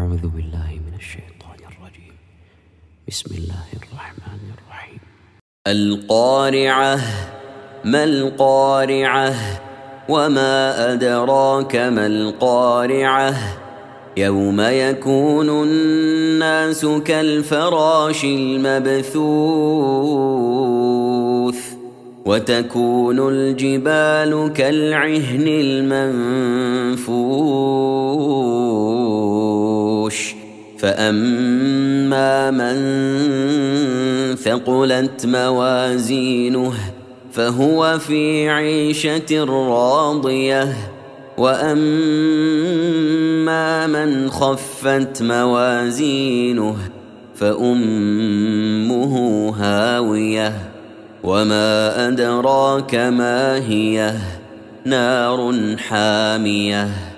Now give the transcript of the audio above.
أعوذ بالله من الشيطان الرجيم. بسم الله الرحمن الرحيم. القارعة. ما القارعة؟ وما أدراك ما القارعة؟ يوم يكون الناس كالفراش المبثوث وتكون الجبال كالعهن المنفوش فأما من ثقلت موازينه فهو في عيشة راضية وأما من خفت موازينه فأمه هاوية وما أدراك ما هي نار حامية.